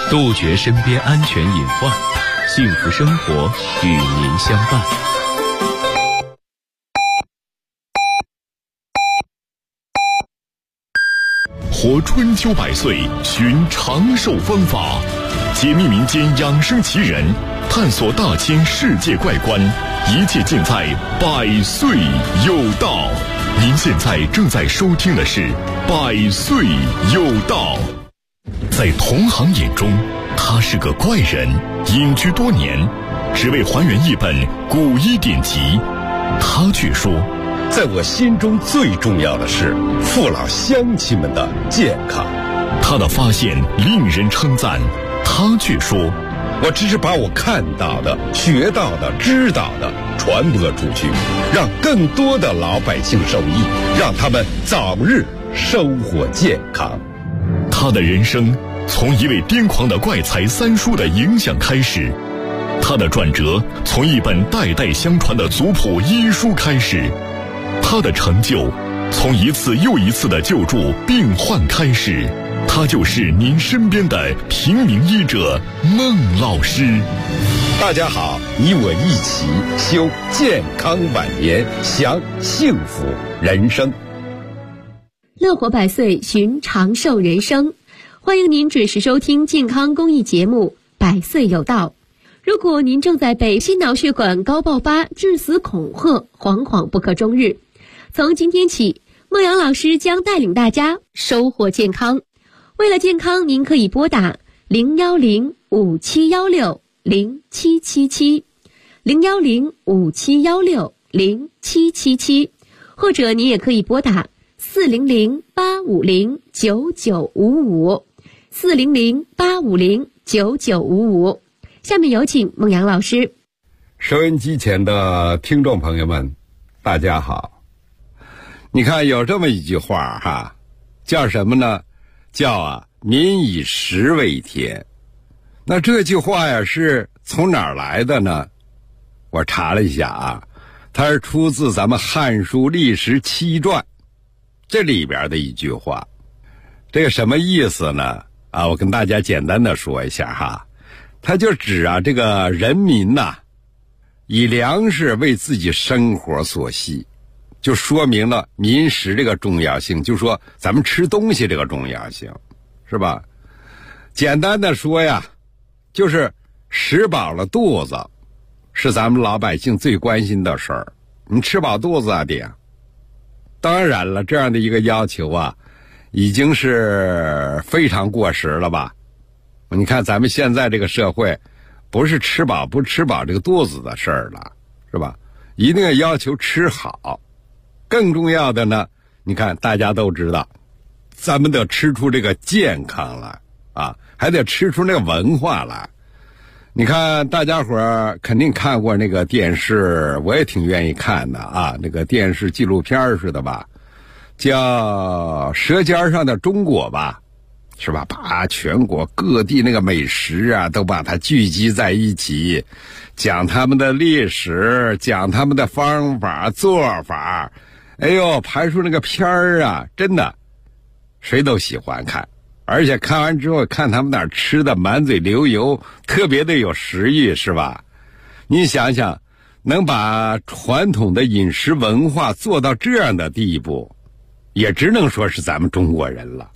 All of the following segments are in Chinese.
杜绝身边安全隐患，幸福生活与您相伴。 活春秋百岁，寻长寿方法，解密民间养生奇人，探索大千世界怪观，一切尽在百岁有道。您现在正在收听的是百岁有道。在同行眼中，他是个怪人，隐居多年，只为还原一本古医典籍。他却说， 在我心中最重要的是父老乡亲们的健康。 他的发现令人称赞，他却说， 我只是把我看到的、学到的、知道的传播出去，让更多的老百姓受益，让他们早日收获健康。 他的人生从一位癫狂的怪才三叔的影响开始，他的转折从一本代代相传的族谱医书开始，他的成就从一次又一次的救助病患开始。他就是您身边的平民医者孟老师。 大家好，你我一起修健康晚年，享幸福人生。 乐活百岁，寻长寿人生。欢迎您准时收听健康公益节目《百岁有道》。如果您正在被心脑血管高爆发致死恐吓，惶惶不可终日，从今天起，孟阳老师将带领大家收获健康。为了健康，您可以拨打010-5716-0777 010-5716-0777，或者您也可以拨打400-850-9955 400-850-9955。下面有请孟阳老师。 收音机前的听众朋友们，大家好。你看有这么一句话哈，叫什么呢？叫民以食为天。那这句话呀是从哪儿来的呢？我查了一下它是出自咱们《汉书·历史七传》这里边的一句话。这个什么意思呢？我跟大家简单的说一下哈。它就指这个人民以粮食为自己生活所需，就说明了民食这个重要性，就说咱们吃东西这个重要性，是吧？简单的说呀，就是食饱了肚子是咱们老百姓最关心的事儿。你吃饱肚子得。当然了，这样的一个要求已经是非常过时了吧。你看咱们现在这个社会不是吃饱不吃饱这个肚子的事儿了，是吧？一定要求吃好。更重要的呢，你看大家都知道，咱们得吃出这个健康来还得吃出那个文化来。你看大家伙儿肯定看过那个电视，我也挺愿意看的那个电视纪录片似的吧，叫《舌尖上的中国》吧，是吧？把全国各地那个美食都把它聚集在一起，讲他们的历史，讲他们的方法做法。哎呦，拍出那个片儿真的谁都喜欢看，而且看完之后看他们那儿吃的满嘴流油，特别的有食欲，是吧？你想想，能把传统的饮食文化做到这样的地步，也只能说是咱们中国人了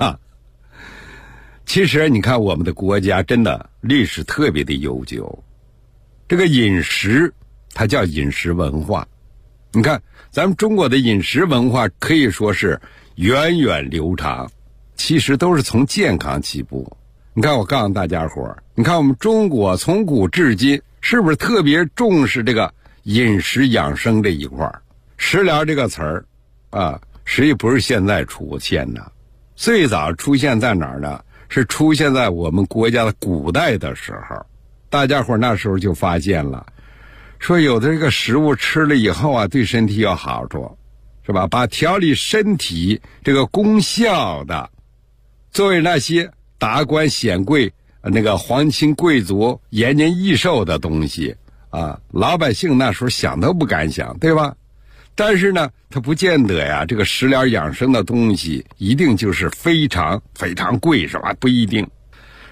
其实你看我们的国家真的历史特别的悠久，这个饮食它叫饮食文化。你看咱们中国的饮食文化可以说是源远流长，其实都是从健康起步。你看我告诉大家伙，你看我们中国从古至今是不是特别重视这个饮食养生这一块？食疗这个词儿实际不是现在出现的，最早出现在哪儿呢？是出现在我们国家的古代的时候。大家伙那时候就发现了，说有的这个食物吃了以后对身体有好处，是吧？把调理身体这个功效的，作为那些达官显贵、那个皇亲贵族延年益寿的东西老百姓那时候想都不敢想，对吧？但是呢，它不见得这个食疗养生的东西一定就是非常非常贵，是吧？不一定，是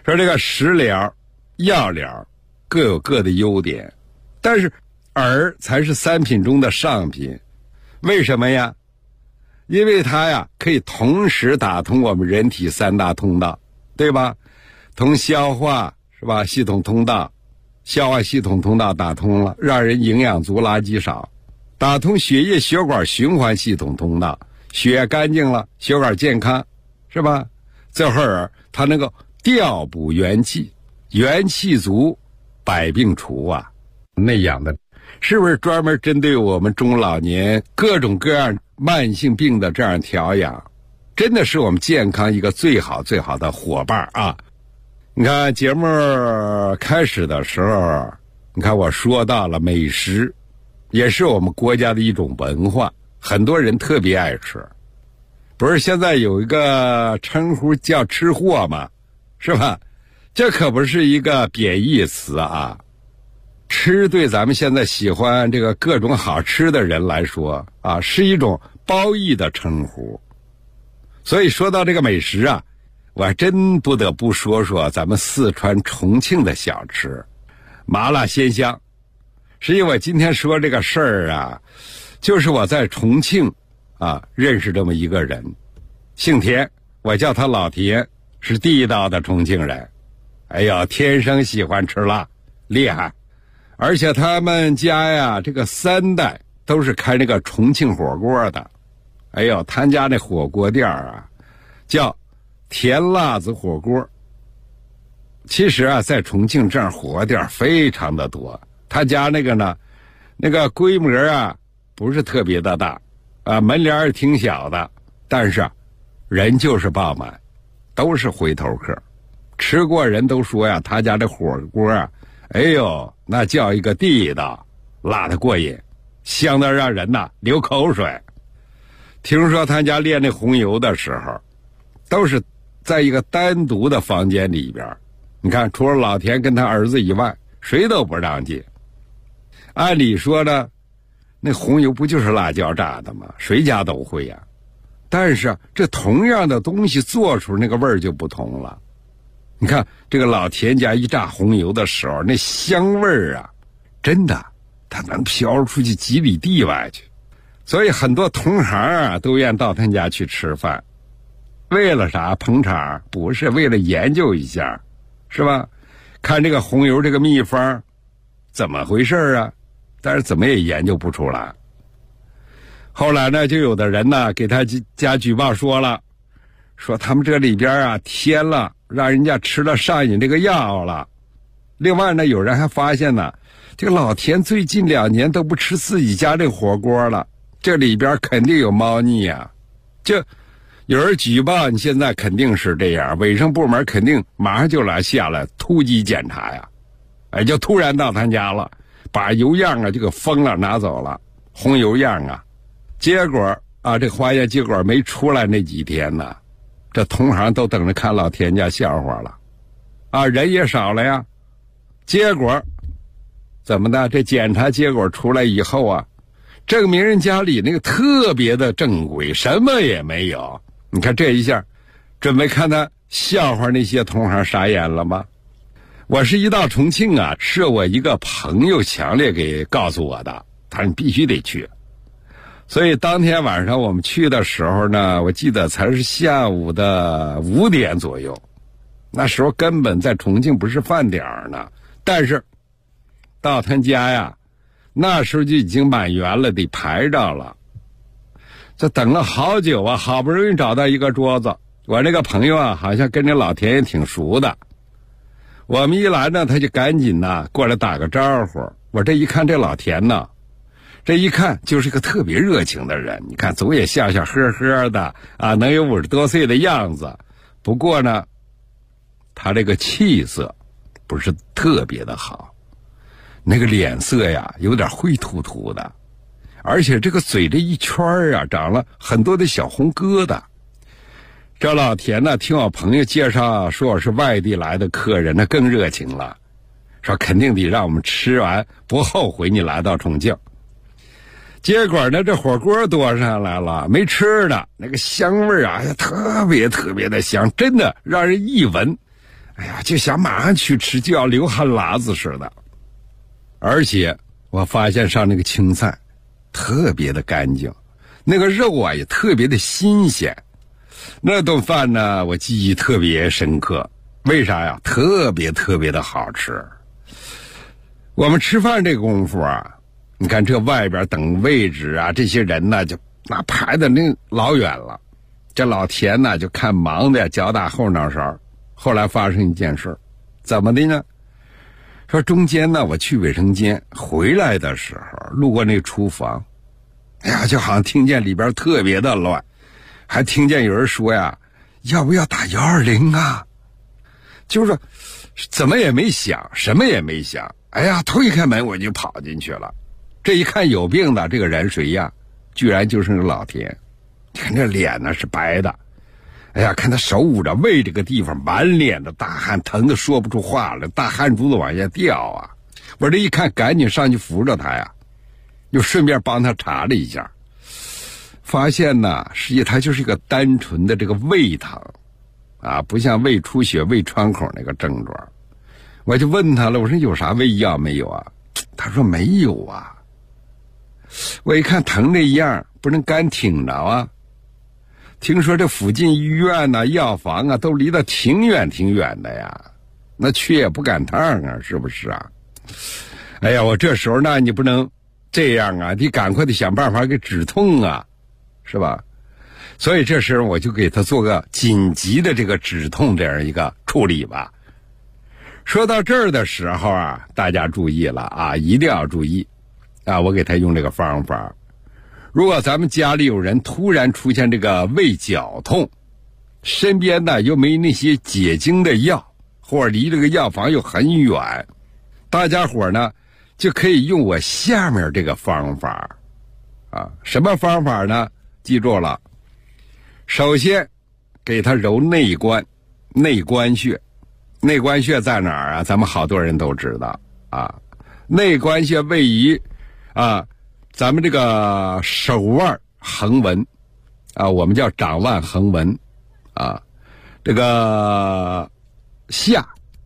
说这个食疗、药疗各有各的优点，但是饵才是三品中的上品。为什么呀？因为它呀可以同时打通我们人体三大通道，对吧？通消化是吧？系统通道，消化系统通道打通了，让人营养足，垃圾少；打通血液血管循环系统通道，血液干净了，血管健康，是吧？这会儿它能够调补元气，元气足，百病除啊。那样的是不是专门针对我们中老年各种各样慢性病的这样调养，真的是我们健康一个最好最好的伙伴啊！你看节目开始的时候，你看我说到了美食，也是我们国家的一种文化，很多人特别爱吃。不是现在有一个称呼叫吃货吗？是吧？这可不是一个贬义词啊。吃对咱们现在喜欢这个各种好吃的人来说啊，是一种褒义的称呼。所以说到这个美食啊，我还真不得不说说咱们四川重庆的小吃，麻辣鲜香。实际我今天说这个事儿啊，就是我在重庆啊认识这么一个人，姓田，我叫他老田，是地道的重庆人。哎呦，天生喜欢吃辣，厉害。而且他们家呀，这个3代都是开那个重庆火锅的。哎呦，他家那火锅店啊，叫甜辣子火锅。其实啊，在重庆这样火锅店非常的多。他家那个呢，那个规模啊，不是特别的大，啊，门脸也挺小的，但是人就是爆满，都是回头客。吃过人都说呀，他家这火锅啊，哎呦，那叫一个地道，辣得过瘾，香得让人呐流口水。听说他家炼那红油的时候，都是在一个单独的房间里边，你看除了老田跟他儿子以外，谁都不让进。按理说呢，那红油不就是辣椒炸的吗？谁家都会呀。但是这同样的东西做出那个味儿就不同了。你看这个老田家一炸红油的时候，那香味儿啊，真的它能飘出去几里地外去。所以很多同行啊都愿到他家去吃饭，为了啥捧场？不是为了研究一下，是吧？看这个红油这个秘方怎么回事啊？但是怎么也研究不出来。后来呢，就有的人呢给他家举报说了，说他们这里边啊添了让人家吃了上瘾这个药了。另外呢，有人还发现呢，这个老田最近2年都不吃自己家这火锅了，这里边肯定有猫腻啊。这有人举报，你现在肯定是这样，卫生部门肯定马上就来下来突击检查呀。哎，就突然到他家了，把油样啊就给封了，拿走了红油样啊。结果啊，这化验结果没出来那几天呢，这同行都等着看老田家笑话了，啊，人也少了呀。结果怎么的？这检查结果出来以后啊，证明人家里那个特别的正规，什么也没有。你看这一下，准备看他笑话那些同行傻眼了吗？我是一到重庆啊，是我一个朋友强烈给告诉我的，他说你必须得去。所以当天晚上我们去的时候呢，我记得才是下午的5点左右，那时候根本在重庆不是饭点呢。但是到他家呀，那时候就已经满员了，得排着了。这等了好久啊，好不容易找到一个桌子。我这个朋友啊，好像跟这老田也挺熟的。我们一来呢，他就赶紧呢过来打个招呼。我这一看这老田呢，这一看就是个特别热情的人。你看总也笑笑呵呵的啊，能有50多岁的样子。不过呢，他这个气色不是特别的好，那个脸色呀有点灰秃秃的，而且这个嘴这一圈啊长了很多的小红疙瘩。这老田呢，听我朋友介绍说我是外地来的客人，那更热情了，说肯定得让我们吃完不后悔你来到重庆。结果呢，这火锅端上来了，没吃的那个香味啊，特别特别的香，真的让人一闻， 哎呀，就想马上去吃，就要流汗喇子似的。而且我发现上那个青菜特别的干净，那个肉啊也特别的新鲜。那顿饭呢，我记忆特别深刻。为啥呀？特别的好吃。我们吃饭这个功夫啊，你看这外边等位置啊，这些人呢就那排的那老远了。这老田呢就看忙的脚打后脑勺。后来发生一件事，怎么的呢？说中间呢，我去卫生间回来的时候，路过那个厨房，哎呀，就好像听见里边特别的乱，还听见有人说呀，要不要打120啊？就是说怎么也没想，什么也没想，哎呀，推开门我就跑进去了。这一看有病的这个人谁呀？居然就是那个老田。你看这脸呢是白的，哎呀，看他手捂着胃这个地方满脸的大汗，疼得说不出话了，大汗珠子往下掉啊。我这一看赶紧上去扶着他呀，又顺便帮他查了一下，发现呢实际他就是一个单纯的这个胃疼啊，不像胃出血胃穿孔那个症状。我就问他了，我说有啥胃药没有啊？他说没有啊。我一看疼这样不能干挺着啊，听说这附近医院呢、药房啊都离得挺远的呀，那去也不赶趟啊，是不是啊？哎呀，我这时候呢你不能这样啊，你赶快得想办法给止痛啊，是吧？所以这时候我就给他做个紧急的这个止痛这样一个处理吧。说到这儿的时候啊，大家注意了啊，一定要注意啊！我给他用这个方法。如果咱们家里有人突然出现这个胃绞痛，身边呢又没那些解经的药，或者离这个药房又很远，大家伙呢就可以用我下面这个方法啊。什么方法呢？记住了，首先给他揉内关穴。内关穴在哪儿啊？咱们好多人都知道啊。内关穴位于啊咱们这个手腕横纹啊，我们叫掌腕横纹啊，这个下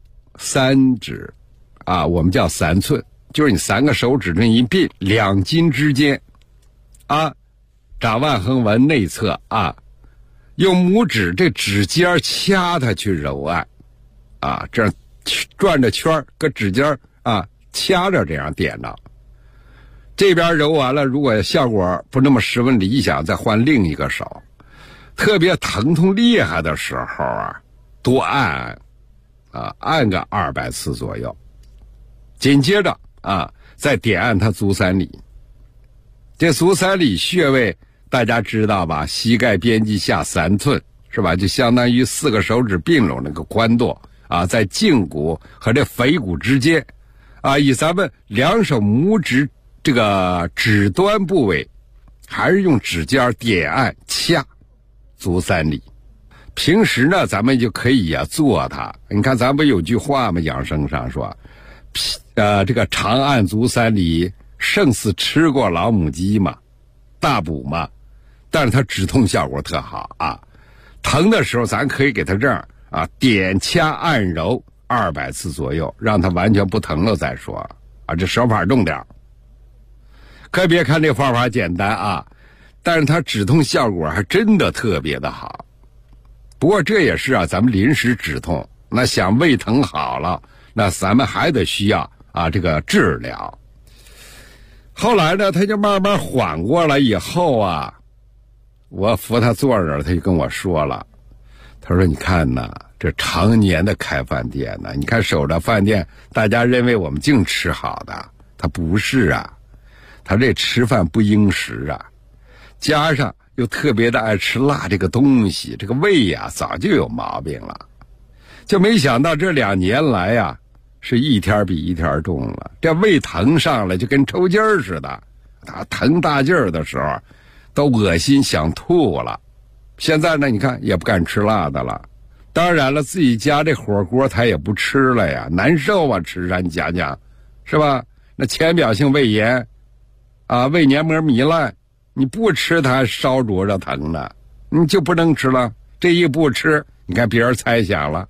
3指啊，我们叫3寸，就是你3个手指这一并2筋之间啊，掌腕横纹内侧啊，用拇指这指尖掐它去揉按啊，这样转着圈跟指尖啊掐着，这样点着。这边揉完了，如果效果不那么十分理想，再换另一个手。特别疼痛厉害的时候啊，多按啊，按个200次左右。紧接着啊，再点按它足三里。这足三里穴位大家知道吧？膝盖边际下3寸，是吧？就相当于4个手指并拢那个宽度啊，在胫骨和这腓骨之间啊，以咱们2手拇指这个指端部位，还是用指尖点按掐足三里。平时呢咱们就可以啊做它。你看咱不有句话吗？养生上说这个长按足三里胜似吃过老母鸡嘛，大补嘛。但是它止痛效果特好啊，疼的时候咱可以给它这样啊，点掐按揉200次左右，让它完全不疼了再说啊。这手法重点。可别看这方法简单啊，但是它止痛效果还真的特别的好。不过这也是啊，咱们临时止痛，那想胃疼好了，那咱们还得需要啊这个治疗。后来呢，他就慢慢缓过来以后啊，我扶他坐着了，他就跟我说了，他说你看呐，这常年的开饭店呢，你看守着饭店，大家认为我们净吃好的，他不是啊，他这吃饭不应时啊，加上又特别的爱吃辣这个东西，这个胃呀早就有毛病了。就没想到这2年来呀，是一天比一天重了，这胃疼上来就跟抽筋儿似的，他疼大劲儿的时候都恶心想吐了。现在呢你看也不敢吃辣的了，当然了自己家这火锅他也不吃了呀，难受啊，吃上你讲讲是吧？那浅表性胃炎啊，胃黏膜糜烂，你不吃它还烧灼着疼呢，你就不能吃了。这一不吃，你看别人猜想了，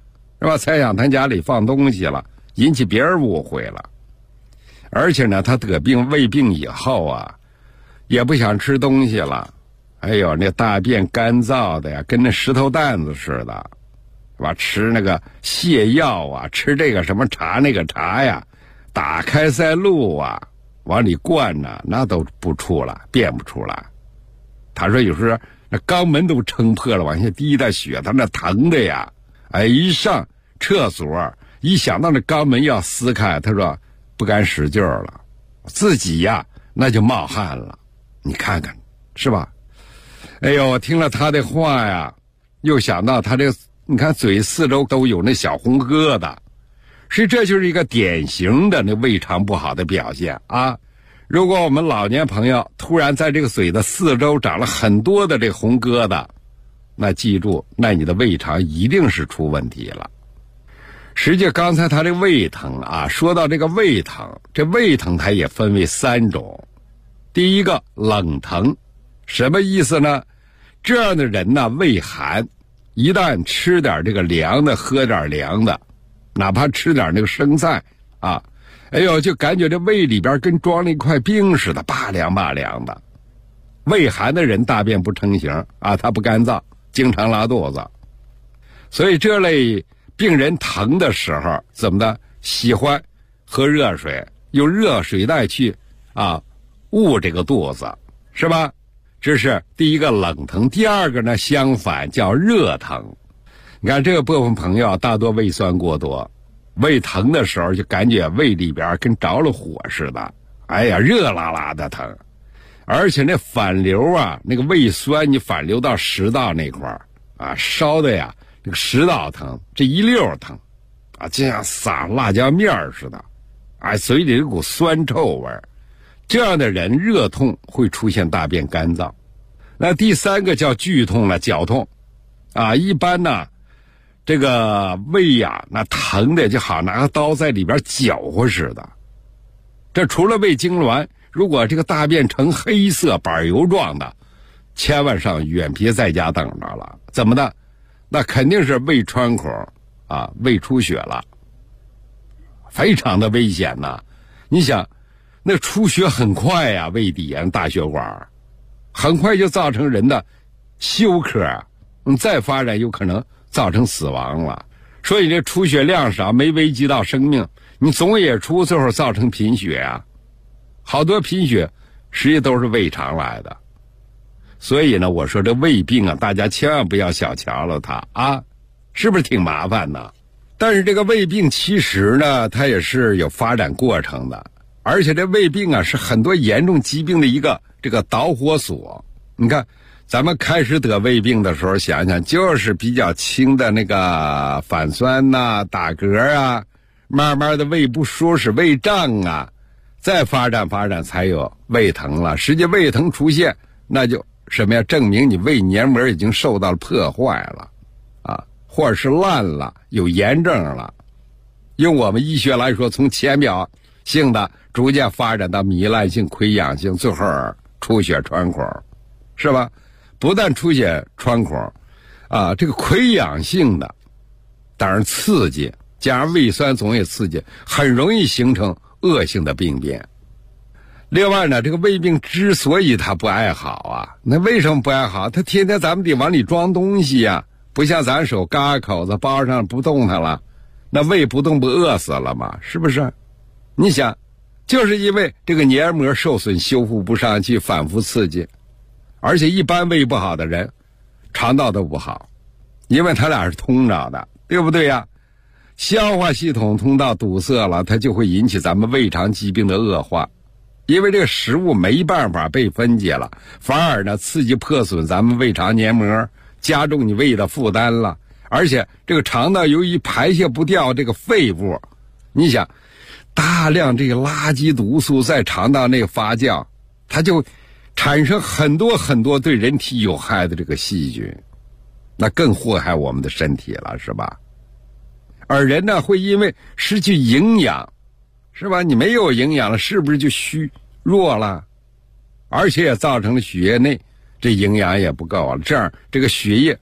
是吧？猜想他家里放东西了，引起别人误会了。而且呢，他得病胃病以后啊，也不想吃东西了。哎呦，那大便干燥的呀，跟那石头蛋子似的，是吧？吃那个泻药啊，吃这个什么茶那个茶呀，打开塞露啊，往里灌呢，那都不出来，便不出来。他说有时候那肛门都撑破了，往下滴的血，他那疼的呀。哎，一上厕所，一想到那肛门要撕开，他说不敢使劲儿了，自己呀那就冒汗了。你看看，是吧？哎呦，我听了他的话呀，又想到他这，你看嘴四周都有那小红疙瘩，所以这就是一个典型的那胃肠不好的表现啊。如果我们老年朋友突然在这个嘴的四周长了很多的这红疙瘩，那记住，那你的胃肠一定是出问题了。实际刚才他这胃疼啊，说到这个胃疼，这胃疼它也分为3种。第一个冷疼，什么意思呢？这样的人呢，胃寒，一旦吃点这个凉的，喝点凉的，哪怕吃点那个生菜啊，哎呦，就感觉这胃里边跟装了一块冰似的，拔凉拔凉的。胃寒的人大便不成形啊，他不干燥，经常拉肚子。所以这类病人疼的时候怎么的，喜欢喝热水，用热水袋去捂这个肚子，是吧？这是第一个冷疼。第二个呢，相反叫热疼。你看这个部分朋友大多胃酸过多，胃疼的时候就感觉胃里边跟着了火似的，哎呀，热辣辣的疼。而且那反流啊，那个胃酸你反流到食道那块啊，烧的呀，那个食道疼，这一溜疼啊，就像撒辣椒面似的，哎，嘴里有股酸臭味。这样的人热痛会出现大便干燥。那第3个叫剧痛了，绞痛啊，一般呢这个胃呀，那疼的就好拿个刀在里边搅和似的。这除了胃痉挛，如果这个大便呈黑色板油状的，千万上医院，别在家等着了。怎么的？那肯定是胃穿孔啊，胃出血了，非常的危险呐。你想那出血很快呀，胃底啊大血管很快就造成人的休克，再发展有可能造成死亡了。所以这出血量少，没危及到生命，你总也出，最后造成贫血啊。好多贫血实际都是胃肠来的。所以呢，我说这胃病啊，大家千万不要小瞧了它啊，是不是挺麻烦的？但是这个胃病其实呢，它也是有发展过程的。而且这胃病啊，是很多严重疾病的一个这个导火索。你看咱们开始得胃病的时候，想想就是比较轻的那个反酸呐、打嗝啊，慢慢的胃不舒适、胃胀啊，再发展才有胃疼了。实际胃疼出现，那就什么呀？证明你胃黏膜已经受到了破坏了啊，或者是烂了，有炎症了。用我们医学来说，从浅表性的逐渐发展到糜烂性、溃疡性，最后出血穿孔，是吧？不但出血穿孔啊，这个溃疡性的，当然刺激加上胃酸总也刺激，很容易形成恶性的病变。另外呢，这个胃病之所以它不爱好啊，那为什么不爱好？它天天咱们得往里装东西呀，不像咱手嘎口子包上不动弹了，那胃不动不饿死了吗？是不是？你想，就是因为这个黏膜受损，修复不上去，反复刺激。而且一般胃不好的人肠道都不好，因为他俩是通着的，对不对呀？消化系统通道堵塞了，它就会引起咱们胃肠疾病的恶化。因为这个食物没办法被分解了，反而呢刺激破损咱们胃肠黏膜，加重你胃的负担了。而且这个肠道由于排泄不掉这个废物，你想大量这个垃圾毒素在肠道内发酵，它就产生很多很多对人体有害的这个细菌，那更祸害我们的身体了，是吧？而人呢会因为失去营养，是吧？你没有营养了，是不是就虚弱了？而且也造成了血液内这营养也不够了，这样这个血液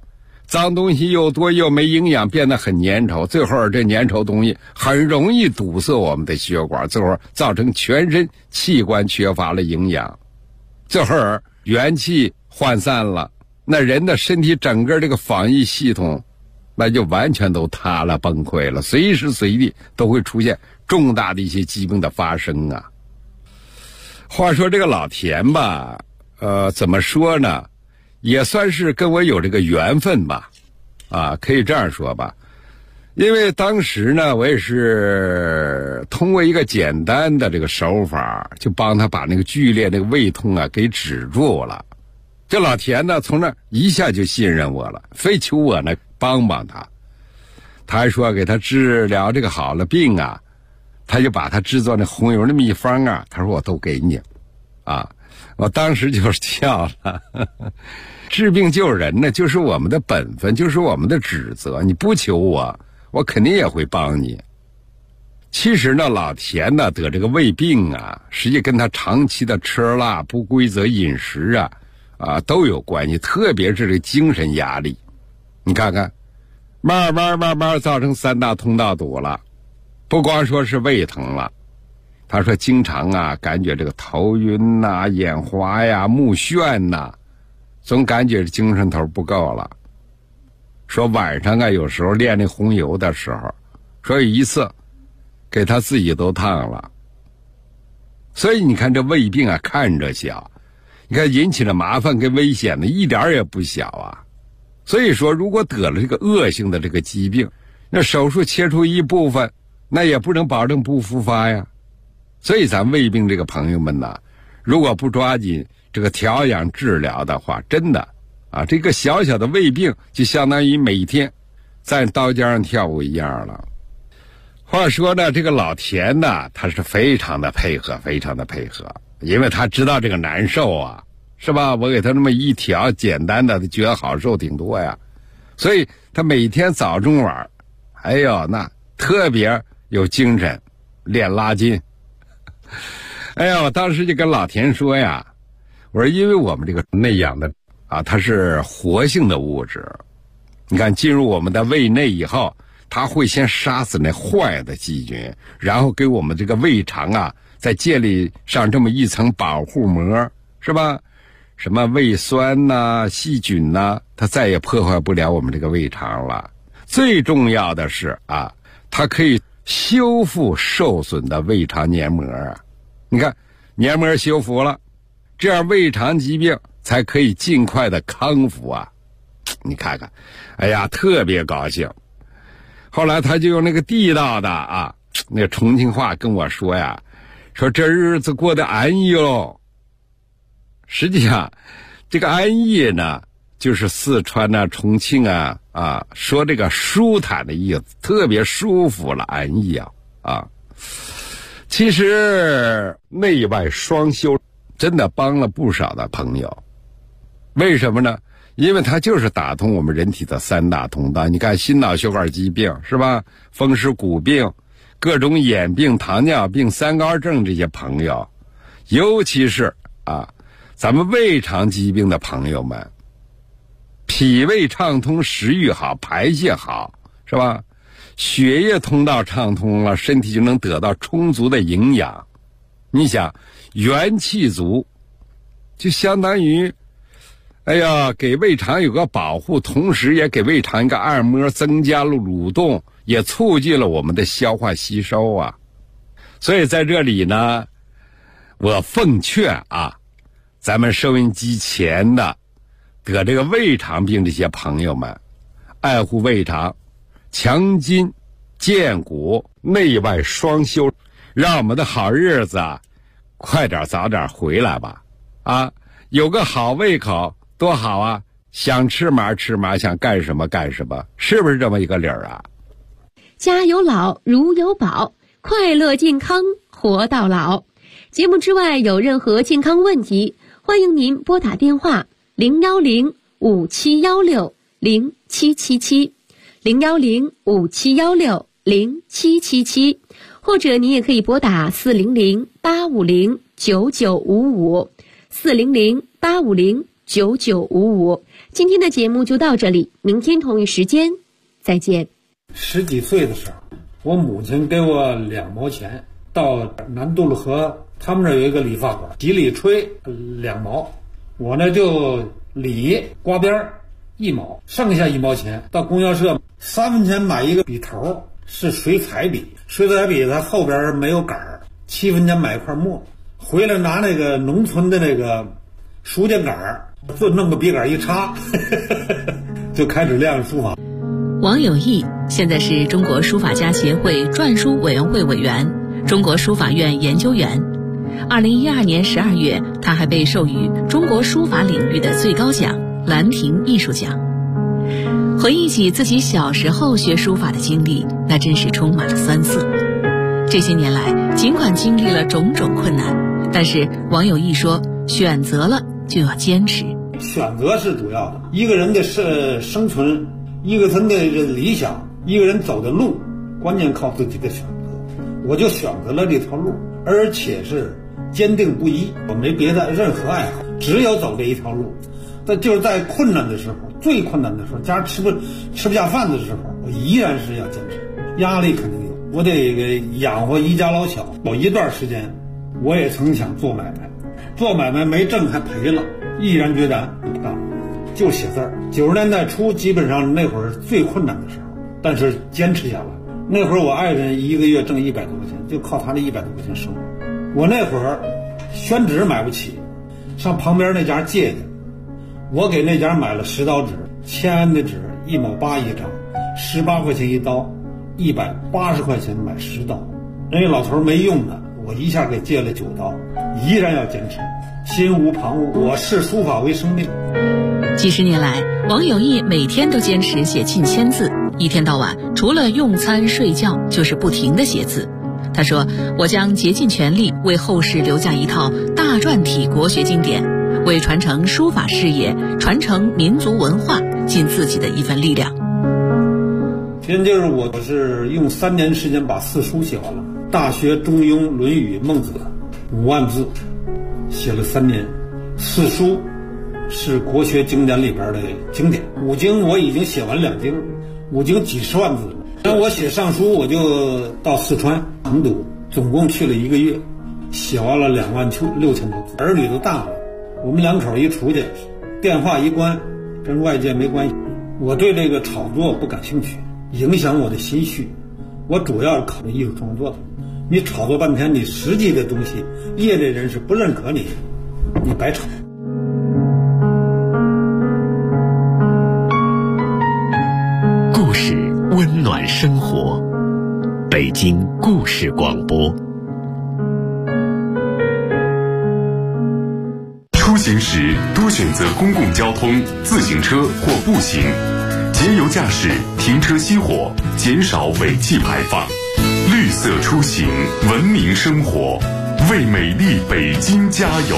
脏东西又多又没营养，变得很粘稠，最后这粘稠东西很容易堵塞我们的血管，最后造成全身器官缺乏了营养，最后元气涣散了，那人的身体整个这个防御系统那就完全都塌了，崩溃了，随时随地都会出现重大的一些疾病的发生啊。话说这个老田吧，怎么说呢，也算是跟我有这个缘分吧，可以这样说吧。因为当时呢，我也是通过一个简单的这个手法，就帮他把那个剧烈那个胃痛给止住了。这老田呢，从那一下就信任我了，非求我呢帮帮他。他还说给他治疗这个好了病他就把他制作那红油的秘方他说我都给你我当时就是笑了。治病救人呢，就是我们的本分，就是我们的职责，你不求我肯定也会帮你。其实呢，老田呢得这个胃病实际跟他长期的吃辣不规则饮食都有关系，特别是这个精神压力。你看看，慢慢造成三大通道堵了，不光说是胃疼了，他说经常感觉这个头晕眼花目眩总感觉精神头不够了。说晚上有时候练那红油的时候，说有一次给他自己都烫了。所以你看这胃病看着小，你看引起的麻烦跟危险的一点也不小所以说如果得了这个恶性的这个疾病，那手术切除一部分，那也不能保证不复发呀。所以咱胃病这个朋友们如果不抓紧这个调养治疗的话，真的这个小小的胃病就相当于每天在刀尖上跳舞一样了。话说呢，这个老田他是非常的配合，非常的配合，因为他知道这个难受是吧？我给他那么一调简单的，他觉得好受挺多呀。所以他每天早中晚那特别有精神练拉筋。我当时就跟老田说我说因为我们这个内养的它是活性的物质，你看进入我们的胃内以后，它会先杀死那坏的细菌，然后给我们这个胃肠再建立上这么一层保护膜，是吧？什么胃酸细菌它再也破坏不了我们这个胃肠了。最重要的是它可以修复受损的胃肠黏膜你看黏膜修复了，这样胃肠疾病才可以尽快的康复你看看，特别高兴。后来他就用那个地道的那重庆话跟我说说这日子过得安逸喽。实际上这个安逸呢，就是四川重庆说这个舒坦的意思，特别舒服了，安逸其实内外双修真的帮了不少的朋友。为什么呢？因为它就是打通我们人体的三大通道。你看心脑血管疾病是吧，风湿骨病，各种眼病、糖尿病、三高症这些朋友，尤其是咱们胃肠疾病的朋友们，脾胃畅通，食欲好，排泄好，是吧？血液通道畅通了，身体就能得到充足的营养。你想元气足，就相当于给胃肠有个保护，同时也给胃肠一个按摩，增加了蠕动，也促进了我们的消化吸收所以在这里呢，我奉劝咱们收音机前的得这个胃肠病这些朋友们，爱护胃肠，强筋健骨，内外双修，让我们的好日子快点早点回来吧有个好胃口多好想吃嘛吃嘛，想干什么干什么，是不是这么一个理儿家有老如有宝，快乐健康活到老。节目之外有任何健康问题，欢迎您拨打电话010-5716-0777 010-5716-0777，或者你也可以拨打400-850-9955 400-850-9955， 今天的节目就到这里，明天同一时间再见。 10几岁的时候，我母亲给我2毛钱，到南渡路河他们这有一个理发馆，几里吹2毛，我呢就理刮边1毛，剩下1毛钱到供销社3分钱买一个笔头，是水彩笔，水彩笔它后边没有杆儿，7分钱买一块墨，回来拿那个农村的那个书架杆儿，就弄个笔杆一插就开始练书法。 王有义现在是中国书法家协会篆书委员会委员、中国书法院研究员。2012年12月，他还被授予中国书法领域的最高奖兰亭艺术奖。回忆起自己小时候学书法的经历，那真是充满了酸涩。这些年来，尽管经历了种种困难，但是王有义说，选择了就要坚持。 选择是主要的，一个人的生存，一个人的理想，一个人走的路，关键靠自己的选择。我就选择了这条路，而且是坚定不移，我没别的任何爱好，只有走这一条路。但就是在困难的时候，最困难的时候，家吃不下饭的时候，我依然是要坚持。压力肯定有，我得养活一家老小。有一段时间，我也曾想做买卖，做买卖没挣还赔了，毅然决然不干，就写字儿。90年代初，基本上那会儿最困难的时候，但是坚持下来。那会儿我爱人一个月挣100多块钱，就靠他那100多块钱生活。我那会儿宣纸买不起，上旁边那家借去，我给那家买了10刀纸，签安的纸1毛8一张，18块钱一刀，180块钱买10刀。人家老头没用的，我一下给借了9刀，依然要坚持，心无旁骛。我视书法为生命。 几十年来，王有义每天都坚持写近1000字，一天到晚除了用餐睡觉就是不停地写字。他说，我将竭尽全力为后世留下一套大篆体国学经典，为传承书法事业、传承民族文化尽自己的一份力量。 现就是我是用3年时间把4书写完了，《大学》《中庸》《论语》《孟子》5万字，写了3年。4书是国学经典里边的经典，5经我已经写完2经，5经几十万字了。然后我写上书，我就到四川成都，总共去了1个月，写完了26000多字。儿女都大了，我们2口一出去，电话一关，跟外界没关系。我对这个炒作不感兴趣，影响我的心绪。我主要是考虑艺术创作的。你炒作半天，你实际的东西，业内人士不认可你，你白炒。 故事温暖生活，北京故事广播。 出行时多选择公共交通、自行车或步行，节油驾驶，停车熄火，减少尾气排放。绿色出行，文明生活，为美丽北京加油！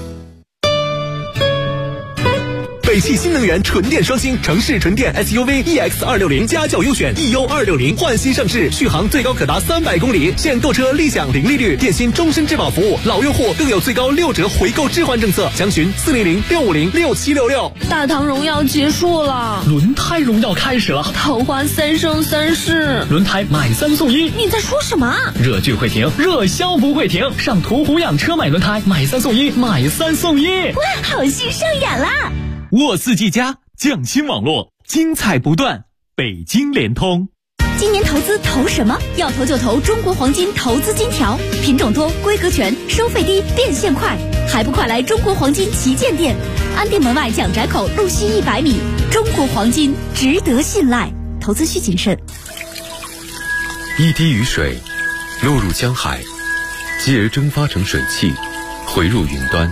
北汽新能源纯电双星城市纯电 SUV EX260家轿优选 EU260焕新上市，续航最高可达300公里，现购车立享零利率，电信终身质保服务，老用户更有最高6折回购置换政策，详询400-650-6766。 大唐荣耀结束了， 轮胎荣耀开始了， 桃花3生3世， 轮胎买3送1。 你在说什么？ 热剧会停，热销不会停，上途虎养车买轮胎，买3送1，买3送1。 哇，好戏上演啦！ 沃4G+匠心网络，精彩不断。北京联通。 今年投资投什么？要投就投中国黄金投资金条，品种多，规格全，收费低，变现快，还不快来中国黄金旗舰店？安定门外蒋宅口路西100米，中国黄金值得信赖，投资需谨慎。 一滴雨水落入江海，继而蒸发成水汽，回入云端。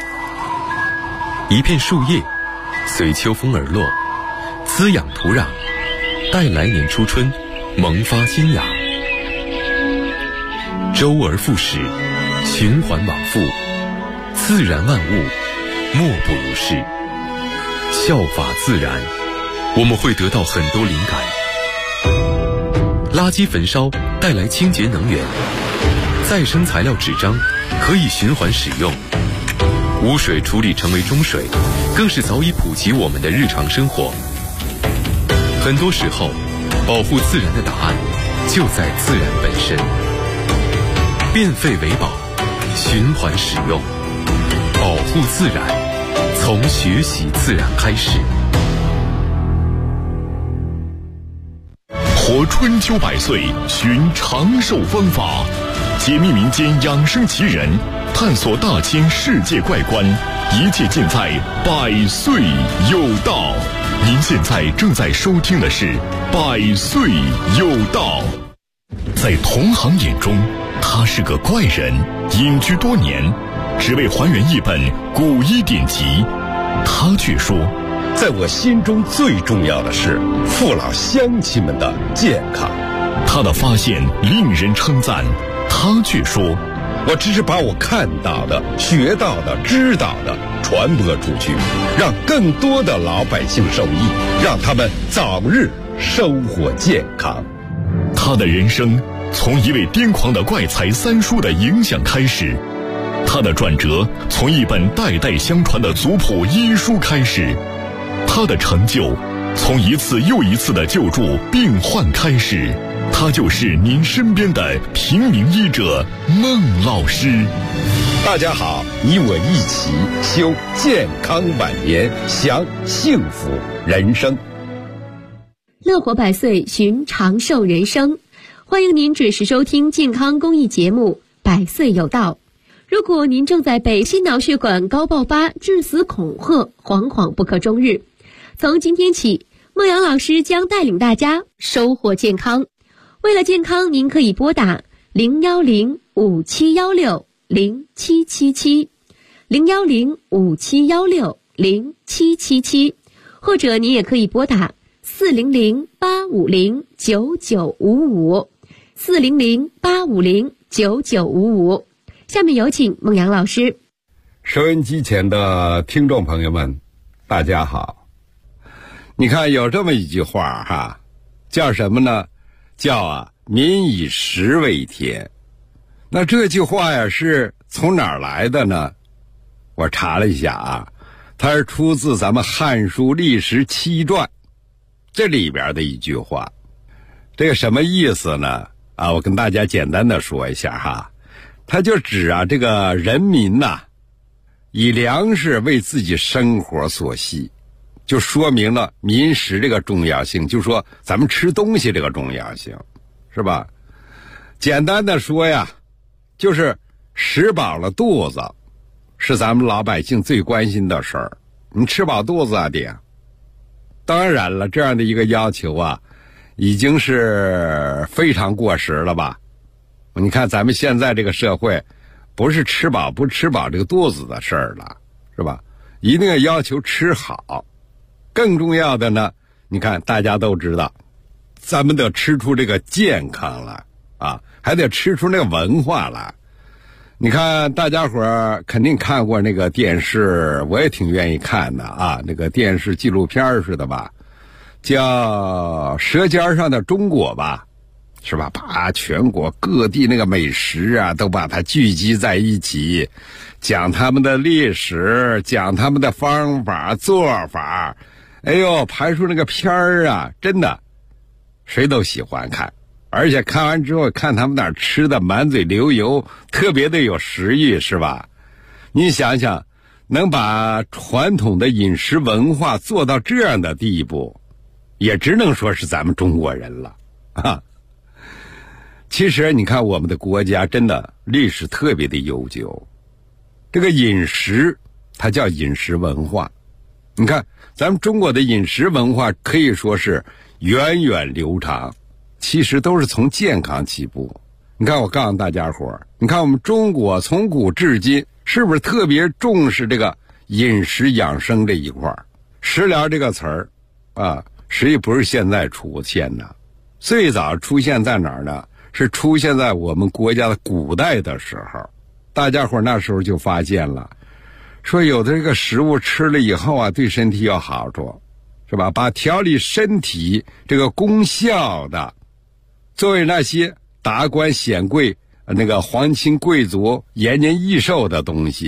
一片树叶随秋风而落，滋养土壤，待来年初春萌发新芽。周而复始，循环往复，自然万物莫不如是。效法自然，我们会得到很多灵感。垃圾焚烧带来清洁能源，再生材料纸张可以循环使用，污水处理成为中水， 更是早已普及我们的日常生活。很多时候，保护自然的答案就在自然本身。变废为宝，循环使用，保护自然，从学习自然开始。 活春秋百岁，寻长寿方法，解密民间养生奇人，探索大千世界怪观，一切尽在百岁有道。您现在正在收听的是百岁有道。在同行眼中，他是个怪人，隐居多年，只为还原一本古医典籍。他却说， 在我心中最重要的是父老乡亲们的健康。 他的发现令人称赞，他却说， 我只是把我看到的、学到的、知道的传播出去，让更多的老百姓受益，让他们早日生活健康。 他的人生从一位癫狂的怪才三叔的影响开始，他的转折从一本代代相传的族谱医书开始，他的成就从一次又一次的救助病患开始。他就是您身边的平民医者孟老师。 大家好，你我一起修健康晚年，享幸福人生。 乐活百岁，寻长寿人生。欢迎您准时收听健康公益节目《百岁有道》。如果您正在被心脑血管高爆发致死恐吓，惶惶不可终日，从今天起，孟阳老师将带领大家收获健康。为了健康，您可以拨打010-5716-0777 010-5716-0777，或者您也可以拨打400-850-9955 400-850-9955。下面有请孟阳老师。 收音机前的听众朋友们，大家好。你看有这么一句话哈，叫什么呢？叫民以食为天。那这句话呀是从哪儿来的呢？我查了一下它是出自咱们《汉书·历史七传》这里边的一句话。这个什么意思呢？我跟大家简单的说一下哈。它就指这个人民以粮食为自己生活所需，就说明了民食这个重要性，就说咱们吃东西这个重要性，是吧？简单的说呀，就是食饱了肚子是咱们老百姓最关心的事儿。你吃饱肚子爹。当然了，这样的一个要求已经是非常过时了吧。你看咱们现在这个社会不是吃饱不吃饱这个肚子的事儿了，是吧？一定要求吃好。更重要的呢，你看大家都知道，咱们得吃出这个健康来还得吃出那个文化来。你看大家伙儿肯定看过那个电视，我也挺愿意看的那个电视纪录片似的吧，叫《舌尖上的中国》吧，是吧？把全国各地那个美食都把它聚集在一起，讲他们的历史，讲他们的方法做法。哎呦，拍出那个片儿真的谁都喜欢看，而且看完之后看他们那儿吃的满嘴流油，特别的有食欲，是吧？你想想，能把传统的饮食文化做到这样的地步，也只能说是咱们中国人了其实你看我们的国家真的历史特别的悠久，这个饮食它叫饮食文化。你看咱们中国的饮食文化可以说是源远流长，其实都是从健康起步。你看我告诉大家伙，你看我们中国从古至今是不是特别重视这个饮食养生这一块？食疗这个词儿实际不是现在出现的，最早出现在哪儿呢？是出现在我们国家的古代的时候。大家伙那时候就发现了，说有的这个食物吃了以后对身体有好处，是吧？把调理身体这个功效的，作为那些达官显贵那个皇亲贵族延年益寿的东西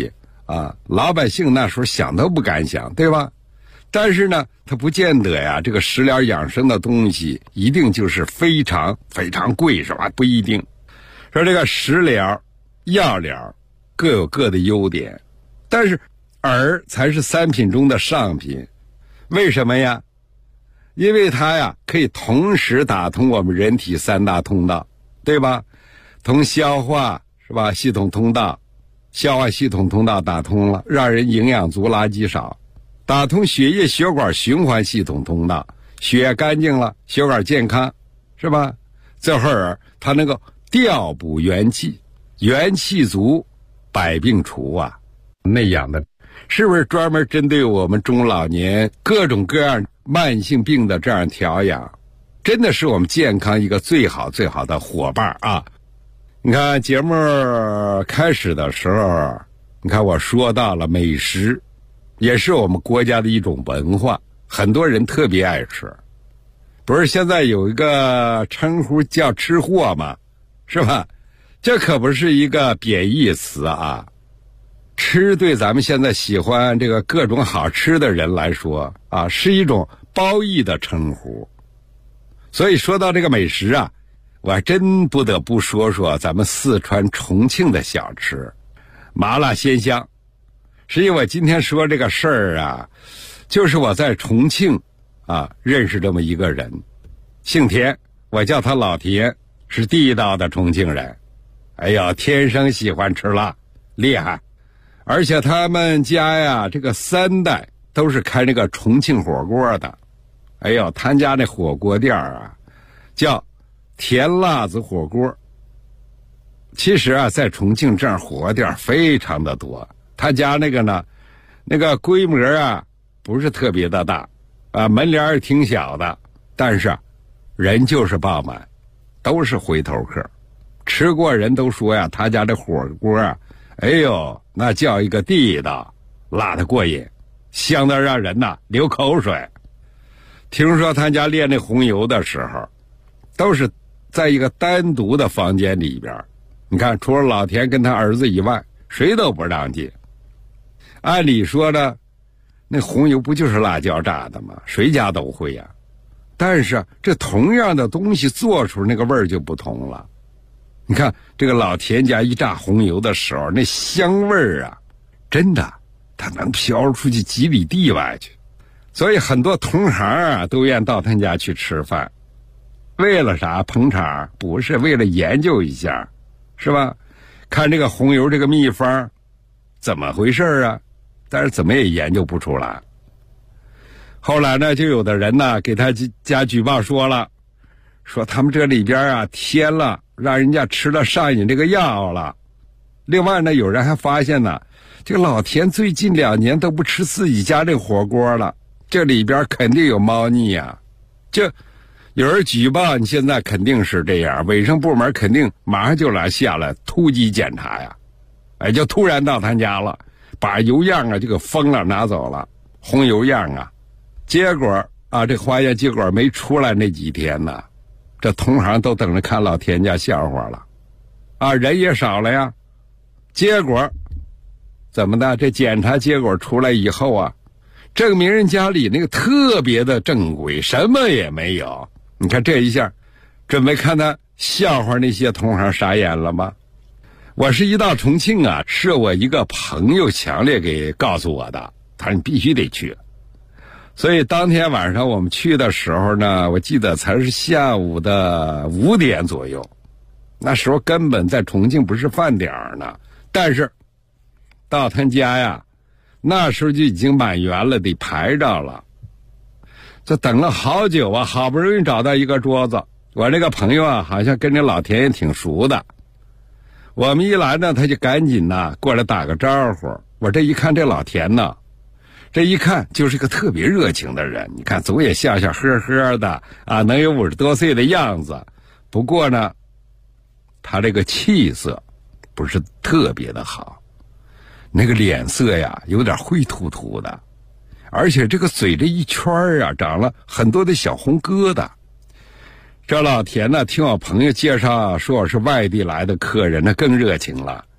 啊，老百姓那时候想都不敢想，对吧？但是呢，它不见得呀，这个食疗养生的东西一定就是非常非常贵，是吧？不一定。说这个食疗、药疗各有各的优点，但是饵才是三品中的上品。为什么呀？因为它呀可以同时打通我们人体三大通道，对吧？从消化是吧系统通道，消化系统通道打通了，让人营养足，垃圾少。打通血液血管循环系统通道，血液干净了，血管健康，是吧？这会儿它能够调补元气，元气足，百病除啊。那样的是不是专门针对我们中老年各种各样慢性病的这样调养，真的是我们健康一个最好最好的伙伴啊！你看节目开始的时候，你看我说到了美食也是我们国家的一种文化，很多人特别爱吃。不是现在有一个称呼叫吃货吗？是吧？这可不是一个贬义词啊。吃对咱们现在喜欢这个各种好吃的人来说啊，是一种褒义的称呼。所以说到这个美食啊，我还真不得不说说咱们四川重庆的小吃，麻辣鲜香。实际我今天说这个事儿啊，就是我在重庆啊认识这么一个人，姓田，我叫他老田，是地道的重庆人。哎呀，天生喜欢吃辣，厉害。而且他们家呀，这个3代都是开那个重庆火锅的。哎呦，他家那火锅店啊，叫甜辣子火锅。其实啊，在重庆这样火锅店非常的多。他家那个呢，那个规模啊，不是特别的大，啊，门脸也挺小的，但是人就是爆满，都是回头客。吃过人都说呀，他家这火锅啊，哎呦，那叫一个地道，辣得过瘾，香得让人呐流口水。听说他家炼那红油的时候，都是在一个单独的房间里边，你看除了老田跟他儿子以外，谁都不让进。按理说呢，那红油不就是辣椒炸的吗？谁家都会呀。但是这同样的东西做出那个味儿就不同了。你看这个老田家一炸红油的时候，那香味儿啊，真的它能飘出去几里地外去。所以很多同行啊都愿到他家去吃饭。为了啥捧场？不是为了研究一下，是吧？看这个红油这个秘方怎么回事啊？但是怎么也研究不出来。后来呢，就有的人呢给他家举报说了，说他们这里边啊添了让人家吃了上瘾这个药了。另外呢，有人还发现呢，这个老田最近2年都不吃自己家这火锅了，这里边肯定有猫腻啊。这有人举报，你现在肯定是这样，卫生部门肯定马上就来下来突击检查呀。哎，就突然到他家了，把油样啊就给封了，拿走了红油样啊。结果啊，这化验结果没出来那几天呢，这同行都等着看老田家笑话了啊，人也少了呀。结果怎么的？这检查结果出来以后啊，证明人家里那个特别的正规，什么也没有。你看这一下，准备看他笑话那些同行傻眼了吗？我是一到重庆啊，是我一个朋友强烈给告诉我的，他说你必须得去。所以当天晚上我们去的时候呢，我记得才是下午的5点左右，那时候根本在重庆不是饭点呢。但是到他家呀，那时候就已经满员了，得排着了。这等了好久啊，好不容易找到一个桌子。我这个朋友啊，好像跟这老田也挺熟的。我们一来呢，他就赶紧呢过来打个招呼。我这一看这老田呢，这一看就是个特别热情的人。你看总也笑笑呵呵的啊，能有50多岁的样子。不过呢，他这个气色不是特别的好，那个脸色呀有点灰秃秃的，而且这个嘴这一圈啊长了很多的小红疙瘩。这老田呢，听我朋友介绍说我是外地来的客人，那更热情了，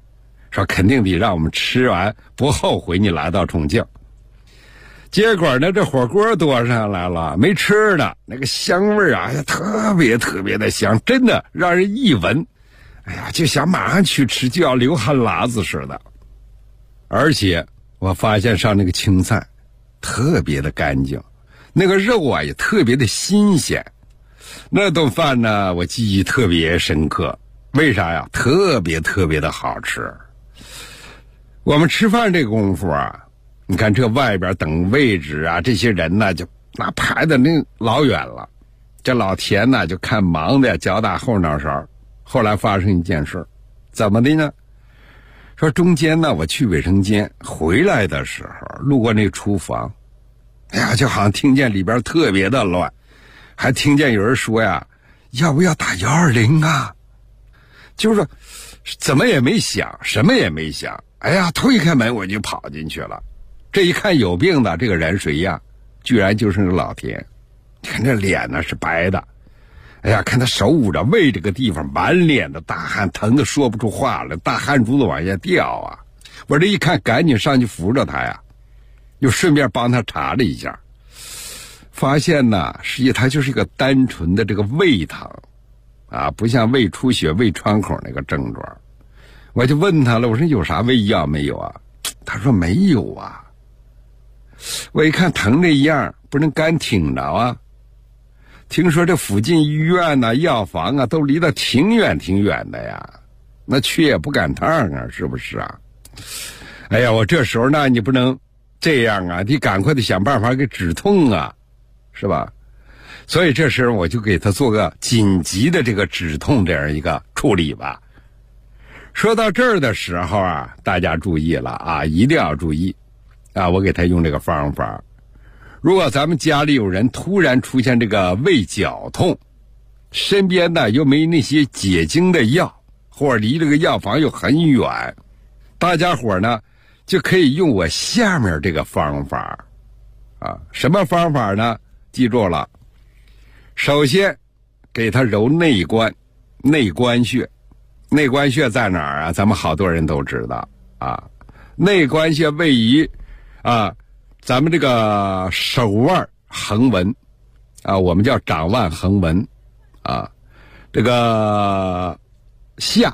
说肯定得让我们吃完不后悔你来到重庆。结果呢，这火锅端上来了，没吃的，那个香味啊，特别特别的香，真的让人一闻，哎呀，就想马上去吃，就要流汗喇子似的。而且我发现上那个青菜特别的干净，那个肉啊也特别的新鲜。那顿饭呢，我记忆特别深刻，为啥呀？特别特别的好吃。我们吃饭这功夫啊，你看这外边等位置啊，这些人呢就那排的那老远了。这老田呢就看忙的脚打后脑勺。后来发生一件事，怎么的呢？说中间呢我去卫生间回来的时候，路过那厨房，哎呀，就好像听见里边特别的乱，还听见有人说呀，要不要打120啊？就是说怎么也没想，什么也没想，哎呀，推开门我就跑进去了。这一看有病的这个人谁呀？居然就是那老田。看这脸呢是白的，哎呀，看他手捂着胃这个地方满脸的大汗，疼得说不出话了，大汗珠子往下掉啊。我这一看赶紧上去扶着他呀，又顺便帮他查了一下，发现呢实际他就是一个单纯的这个胃疼啊，不像胃出血胃穿孔那个症状。我就问他了，我说有啥胃药没有啊？他说没有啊。我一看疼这样不能干挺着啊，听说这附近医院呢药房啊都离得挺远挺远的呀，那去也不赶趟啊，是不是啊？哎呀，我这时候呢你不能这样啊，你赶快的想办法给止痛啊，是吧？所以这时候我就给他做个紧急的这个止痛这样一个处理吧。说到这儿的时候啊，大家注意了啊，一定要注意啊！我给他用这个方法。如果咱们家里有人突然出现这个胃绞痛，身边呢又没那些解经的药，或者离这个药房又很远，大家伙呢就可以用我下面这个方法啊。什么方法呢？记住了，首先给他揉内关穴。内关穴在哪儿啊？咱们好多人都知道啊。内关穴位于啊咱们这个手腕横纹啊，我们叫掌腕横纹啊，这个下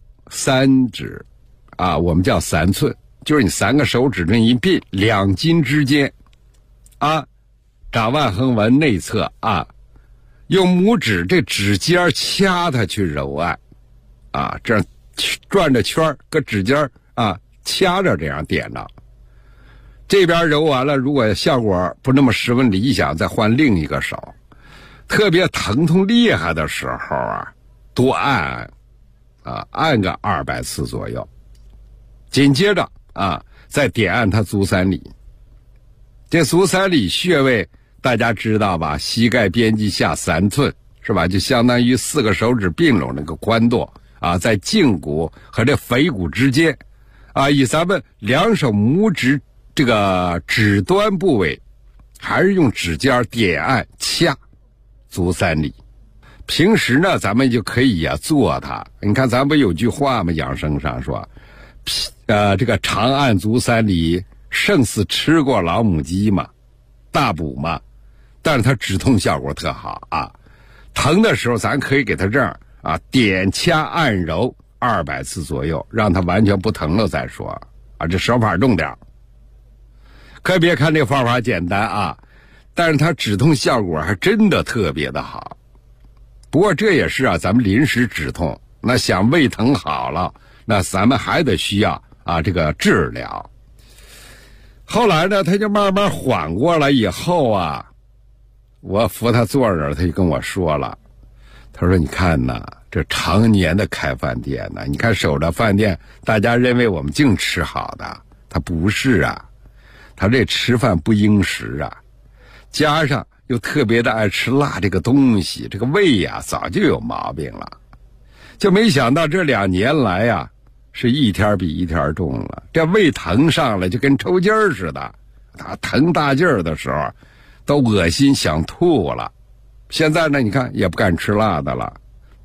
3指啊，我们叫3寸，就是你3个手指这一并2筋之间啊，掌腕横纹内侧啊，用拇指这指尖掐它去揉按啊，这样转着圈搁指尖啊掐着，这样点着。这边揉完了，如果效果不那么十分理想，再换另一个手。特别疼痛厉害的时候啊，多按啊，按个200次左右。紧接着啊，再点按它足三里。这足三里穴位大家知道吧？膝盖边际下3寸，是吧？就相当于4个手指并拢那个宽度啊，在胫骨和这腓骨之间啊，以咱们2手拇指这个指端部位，还是用指尖点按掐足三里。平时呢咱们就可以啊做它。你看咱不有句话吗？养生上说这个长按足三里胜似吃过老母鸡嘛，大补嘛。但是它止痛效果特好啊，疼的时候咱可以给它这样啊，点掐按揉200次左右，让它完全不疼了再说啊。这手法重点，可别看这个方法简单啊，但是它止痛效果还真的特别的好。不过这也是啊，咱们临时止痛，那想胃疼好了，那咱们还得需要啊这个治疗。后来呢，他就慢慢缓过来以后啊，我扶他坐着，他就跟我说了，他说你看呐，这常年的开饭店呢，你看守着饭店，大家认为我们净吃好的，他不是啊，他这吃饭不应时啊，加上又特别的爱吃辣这个东西，这个胃呀早就有毛病了，就没想到这2年来呀，是一天比一天重了，这胃疼上来就跟抽筋儿似的，他疼大劲儿的时候都恶心想吐了。现在呢你看也不敢吃辣的了，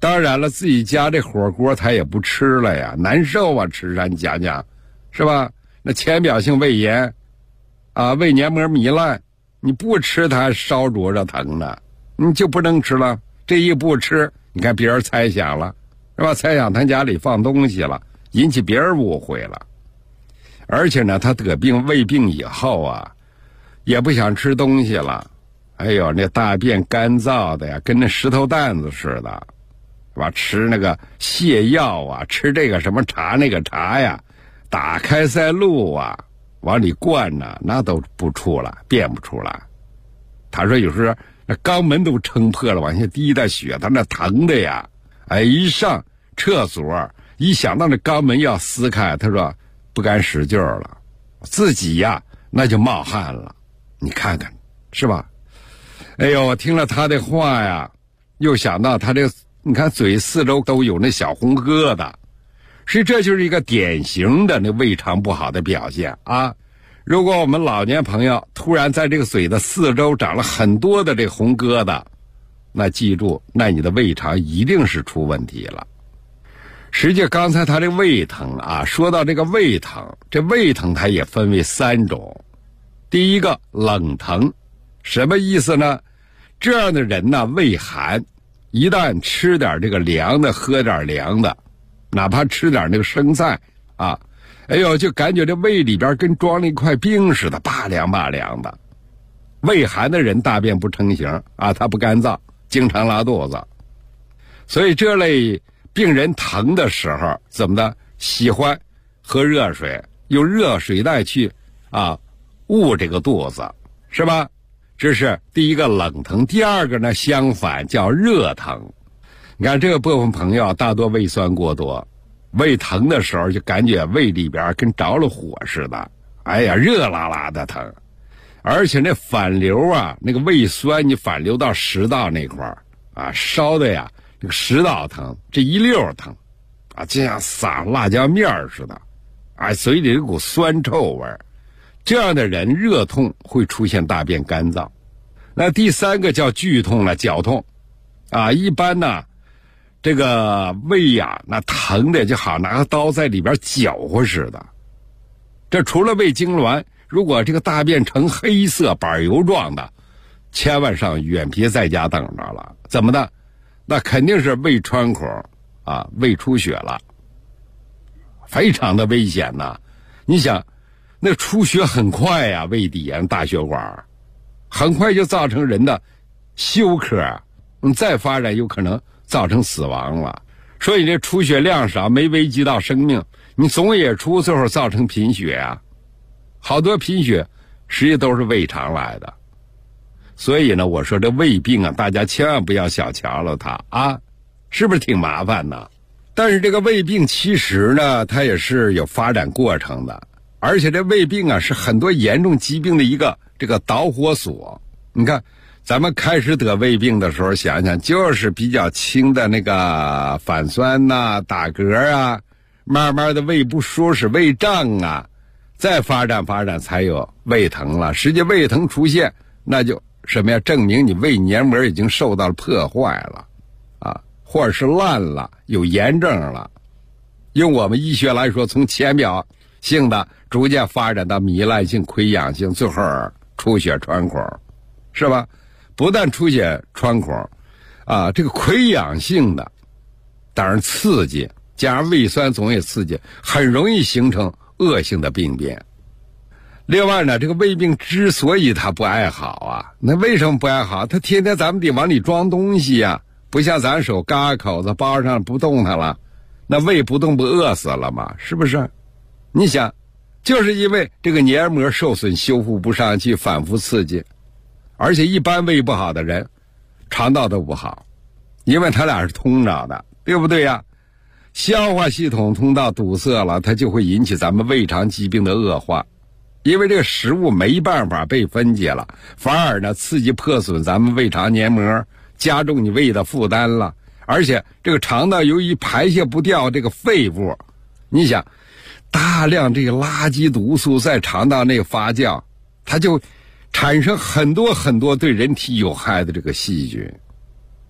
当然了，自己家这火锅他也不吃了呀，难受啊，吃上你讲讲，是吧？那浅表性胃炎啊，胃黏膜糜烂，你不吃它还烧灼着疼呢，你就不能吃了。这一不吃，你看别人猜想了，是吧？猜想他家里放东西了，引起别人误会了。而且呢，他得病胃病以后啊，也不想吃东西了。哎呦，那大便干燥的呀，跟那石头蛋子似的，是吧？吃那个泻药啊，吃这个什么茶那个茶呀，打开塞露啊，往里灌呢，那都不出来，便不出来。他说有时候那肛门都撑破了，往下滴的血，他那疼的呀，哎，一上厕所，一想到那肛门要撕开，他说不敢使劲了，自己呀那就冒汗了，你看看是吧？哎呦，我听了他的话呀，又想到他这个，你看嘴四周都有那小红疙瘩，这就是一个典型的那胃肠不好的表现啊。如果我们老年朋友突然在这个嘴的四周长了很多的这红疙瘩，那记住，那你的胃肠一定是出问题了。实际刚才他这胃疼啊，说到这个胃疼，这胃疼它也分为3种。第一个冷疼，什么意思呢？这样的人呢，胃寒，一旦吃点这个凉的，喝点凉的，哪怕吃点那个生菜啊，哎呦，就感觉这胃里边跟装了一块冰似的，拔凉拔凉的。胃寒的人大便不成形啊，他不干燥，经常拉肚子。所以这类病人疼的时候怎么的，喜欢喝热水，用热水袋去啊捂这个肚子，是吧？这是第一个冷疼。第二个呢，相反叫热疼。你看这个部分朋友大多胃酸过多，胃疼的时候就感觉胃里边跟着了火似的，哎呀，热辣辣的疼。而且那反流啊，那个胃酸你反流到食道那块儿啊，烧的呀，这个食道疼，这一溜疼啊，就像撒辣椒面似的，啊，嘴里有股酸臭味。这样的人热痛会出现大便干燥。那第3个叫剧痛了，绞痛啊，一般呢这个胃呀，那疼的就好拿个刀在里边搅和似的。这除了胃痉挛，如果这个大便呈黑色板油状的，千万上医院，别在家等着了。怎么的？那肯定是胃穿孔啊，胃出血了，非常的危险呐。你想那出血很快呀，胃底呀大血管很快就造成人的休克，再发展有可能造成死亡了。所以这出血量少，没危及到生命，你总也出，最后造成贫血啊。好多贫血实际都是胃肠来的。所以呢，我说这胃病啊，大家千万不要小瞧了它啊，是不是挺麻烦的？但是这个胃病其实呢，它也是有发展过程的，而且这胃病啊是很多严重疾病的一个这个导火索。你看咱们开始得胃病的时候，想想就是比较轻的那个反酸呐、打嗝啊，慢慢的胃不舒适、胃胀啊，再发展才有胃疼了。实际胃疼出现，那就什么呀？证明你胃黏膜已经受到了破坏了啊，或者是烂了，有炎症了。用我们医学来说，从浅表性的逐渐发展到糜烂性、溃疡性，最后出血穿孔，是吧？不但出血穿孔啊，这个溃疡性的，当然刺激，加上胃酸总也刺激，很容易形成恶性的病变。另外呢，这个胃病之所以它不爱好啊，那为什么不爱好？它天天咱们得往里装东西呀，不像咱手嘎口子包上不动它了，那胃不动不饿死了吗？是不是？你想，就是因为这个黏膜受损，修复不上去，反复刺激。而且一般胃不好的人肠道都不好，因为它俩是通着的，对不对呀？消化系统通道堵塞了，它就会引起咱们胃肠疾病的恶化。因为这个食物没办法被分解了，反而呢刺激破损咱们胃肠黏膜，加重你胃的负担了。而且这个肠道由于排泄不掉这个废物，你想大量这个垃圾毒素在肠道内发酵，它就产生很多对人体有害的这个细菌。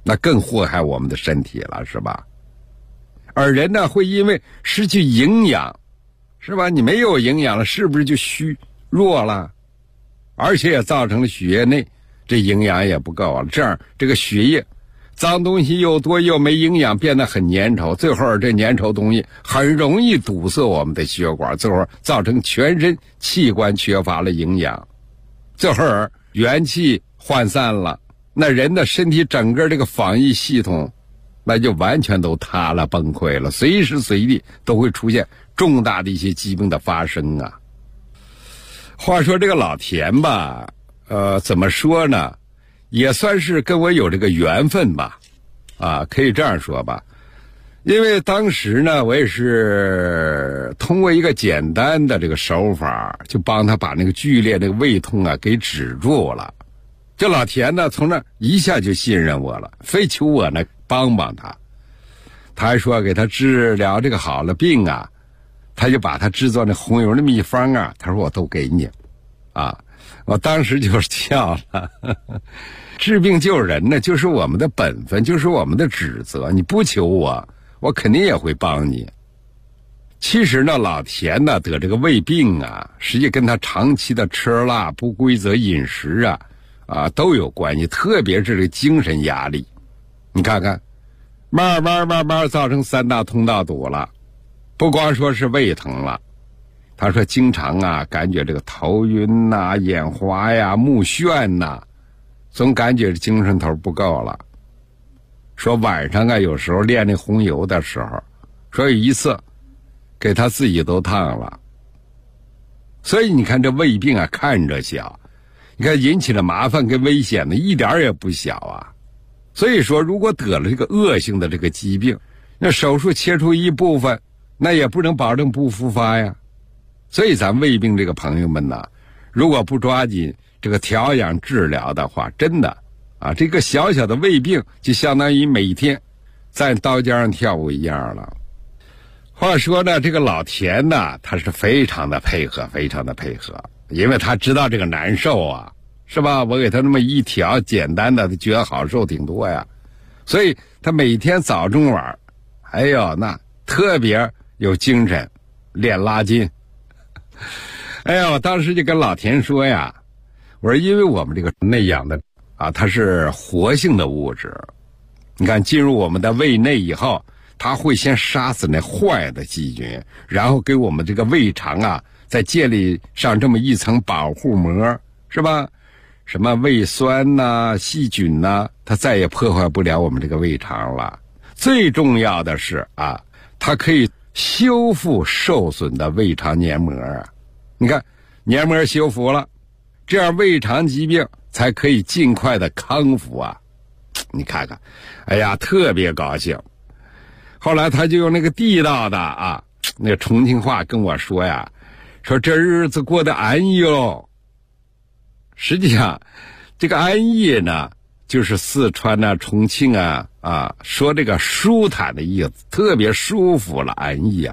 那更祸害我们的身体了，是吧？而人呢，会因为失去营养，是吧？你没有营养了，是不是就虚弱了？而且也造成了血液内这营养也不够了，这样这个血液脏东西又多又没营养，变得很粘稠，最后这粘稠东西很容易堵塞我们的血管，最后造成全身器官缺乏了营养，最后元气涣散了，那人的身体整个这个防御系统那就完全都塌了，崩溃了，随时随地都会出现重大的一些疾病的发生啊。话说这个老田吧，怎么说呢，也算是跟我有这个缘分吧，可以这样说吧。因为当时呢，我也是通过一个简单的这个手法，就帮他把那个剧烈那个胃痛啊给止住了。这老田呢，从那一下就信任我了，非求我呢帮帮他。他还说给他治疗这个好了病啊，他就把他制作那红油的秘方啊，他说我都给你我当时就笑了。治病救人呢，就是我们的本分，就是我们的职责，你不求我，我肯定也会帮你。其实呢，老田呢得这个胃病啊，实际跟他长期的吃辣、不规则饮食都有关系，特别是这个精神压力。你看看，慢慢造成3大通道堵了，不光说是胃疼了，他说经常感觉这个头晕眼花目眩总感觉精神头不够了。说晚上有时候练那红油的时候，说有一次给他自己都烫了。所以你看这胃病看着小，你看引起的麻烦跟危险呢一点也不小所以说如果得了这个恶性的这个疾病，那手术切除一部分，那也不能保证不复发呀。所以咱胃病这个朋友们如果不抓紧这个调养治疗的话，真的这个小小的胃病就相当于每天在刀尖上跳舞一样了。话说呢，这个老田他是非常的配合，非常的配合，因为他知道这个难受是吧？我给他那么一调简单的，他觉得好受挺多呀。所以他每天早中晚那特别有精神练拉筋。我当时就跟老田说我说因为我们这个内养的它是活性的物质，你看进入我们的胃内以后，它会先杀死那坏的细菌，然后给我们这个胃肠再建立上这么一层保护膜，是吧？什么胃酸细菌它再也破坏不了我们这个胃肠了。最重要的是它可以修复受损的胃肠黏膜你看黏膜修复了，这样胃肠疾病才可以尽快的康复你看看，特别高兴。后来他就用那个地道的那个重庆话跟我说说这日子过得安逸喽。实际上这个安逸呢，就是四川重庆说这个舒坦的意思，特别舒服了，安逸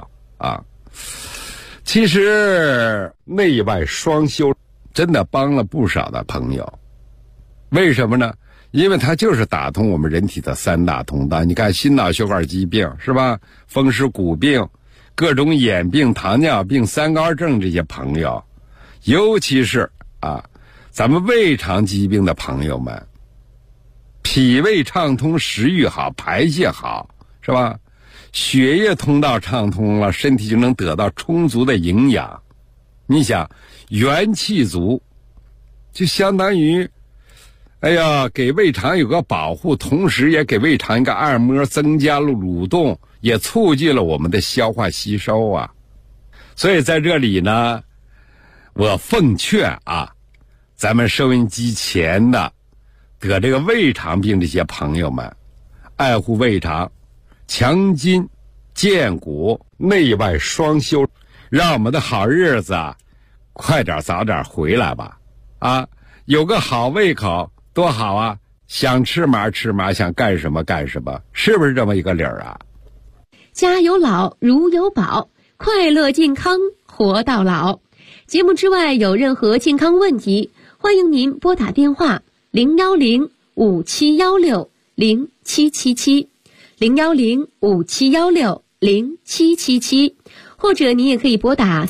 其实内外双修真的帮了不少的朋友。为什么呢？因为它就是打通我们人体的3大通道。你看心脑血管疾病是吧，风湿骨病，各种眼病、糖尿病、三高症这些朋友，尤其是咱们胃肠疾病的朋友们，脾胃畅通，食欲好，排泄好，是吧？血液通道畅通了，身体就能得到充足的营养。你想元气足，就相当于给胃肠有个保护，同时也给胃肠一个按摩，增加了蠕动，也促进了我们的消化吸收所以在这里呢，我奉劝咱们收音机前的得这个胃肠病这些朋友们，爱护胃肠，强筋健骨，内外双修，让我们的好日子快点早点回来吧有个好胃口多好想吃嘛吃嘛，想干什么干什么，是不是这么一个理儿家有老如有宝，快乐健康活到老。节目之外有任何健康问题，欢迎您拨打电话010-5716-10 ，0105777，01057160777，或者你也可以拨打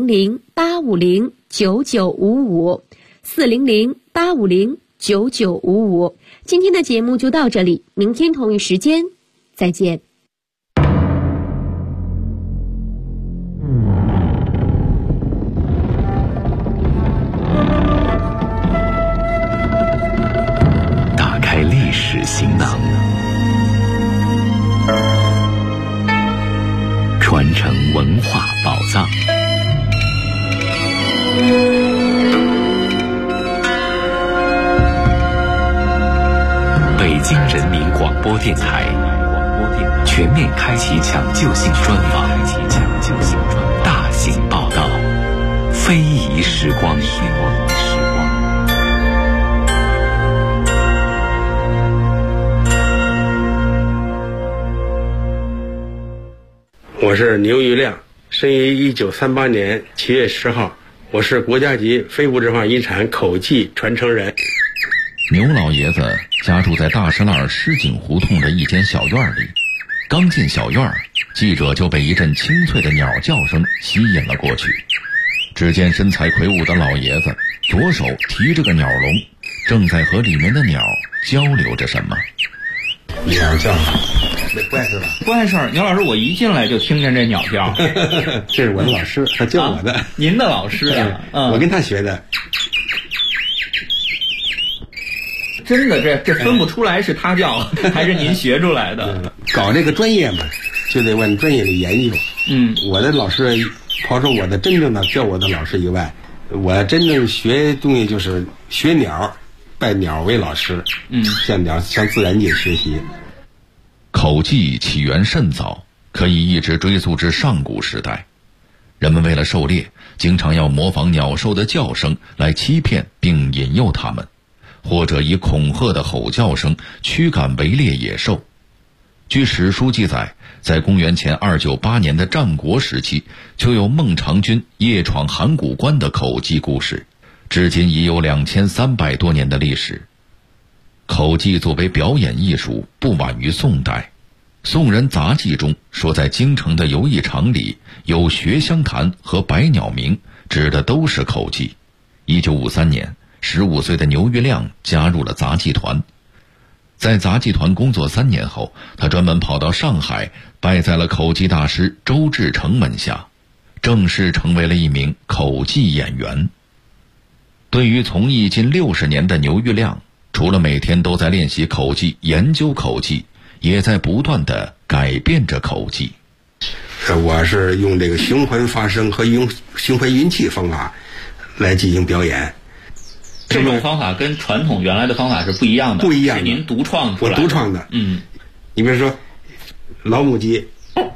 400-850-9955，400-850-9955。今天的节目就到这里，明天同一时间再见。 打开历史行囊，传承文化宝藏。北京人民广播电台全面开启抢救性专访，大型报道，非遗时光。 我是牛玉亮，生于1938年7月10号，我是国家级非物质文化遗产口技传承人。 牛老爷子家住在大石栏狮井胡同的一间小院里，刚进小院，记者就被一阵清脆的鸟叫声吸引了过去。只见身材魁梧的老爷子左手提着个鸟笼，正在和里面的鸟交流着什么。 鸟叫，没怪事吧？ 不碍事儿，牛老师，我一进来就听见这鸟叫。 这是我的老师，他教我的。 您的老师啊？ 我跟他学的。 真的，这分不出来是他教还是您学出来的。 搞这个专业嘛，就得往专业里研究。我的老师，抛出我的真正的教我的老师以外，我真正学东西就是学鸟，拜鸟为老师。向自然界学习。 口技起源甚早，可以一直追溯至上古时代。人们为了狩猎，经常要模仿鸟兽的叫声来欺骗并引诱它们，或者以恐吓的吼叫声驱赶围猎野兽。据史书记载，在公元前298年的战国时期，就有孟尝君夜闯函谷关的口技故事，至今已有2300多年的历史。口技作为表演艺术，不晚于宋代。宋人杂记中说，在京城的游艺场里有学香坛和百鸟鸣，指的都是口技。1953年，15岁的牛玉亮加入了杂技团。在杂技团工作3年后，他专门跑到上海，拜在了口技大师周志成门下，正式成为了一名口技演员。对于从艺近60年的牛玉亮，除了每天都在练习口技、研究口技，也在不断地改变着口技。 我是用这个循环发声和用循环运气方法来进行表演。 这种方法跟传统原来的方法是不一样的， 不一样的， 是您独创出来的。 我独创的。你比如说老母鸡，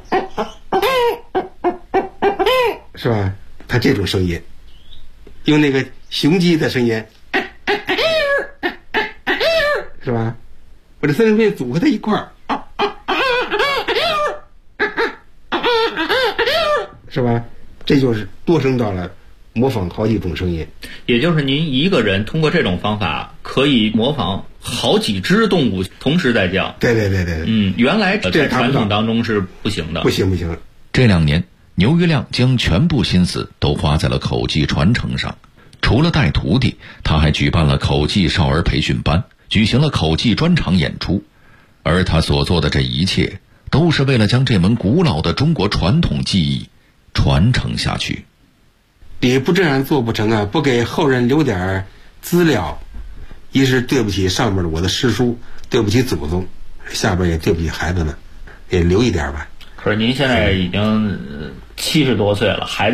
是吧？它这种声音，用那个雄鸡的声音，是吧？我这3声音组合在一块儿，是吧？这就是多声道了，模仿好几种声音。 也就是您一个人通过这种方法可以模仿好几只动物同时在叫。 对。 原来在传统当中是不行的。 不行。 这2年，牛玉亮将全部心思都花在了口技传承上。除了带徒弟，他还举办了口技少儿培训班，举行了口技专场演出。而他所做的这一切，都是为了将这门古老的中国传统技艺传承下去。 你不这样做不成啊！不给后人留点资料，一是对不起上面的我的师叔，对不起祖宗，下边也对不起孩子们，也留一点吧。 可是您现在已经70多岁了，还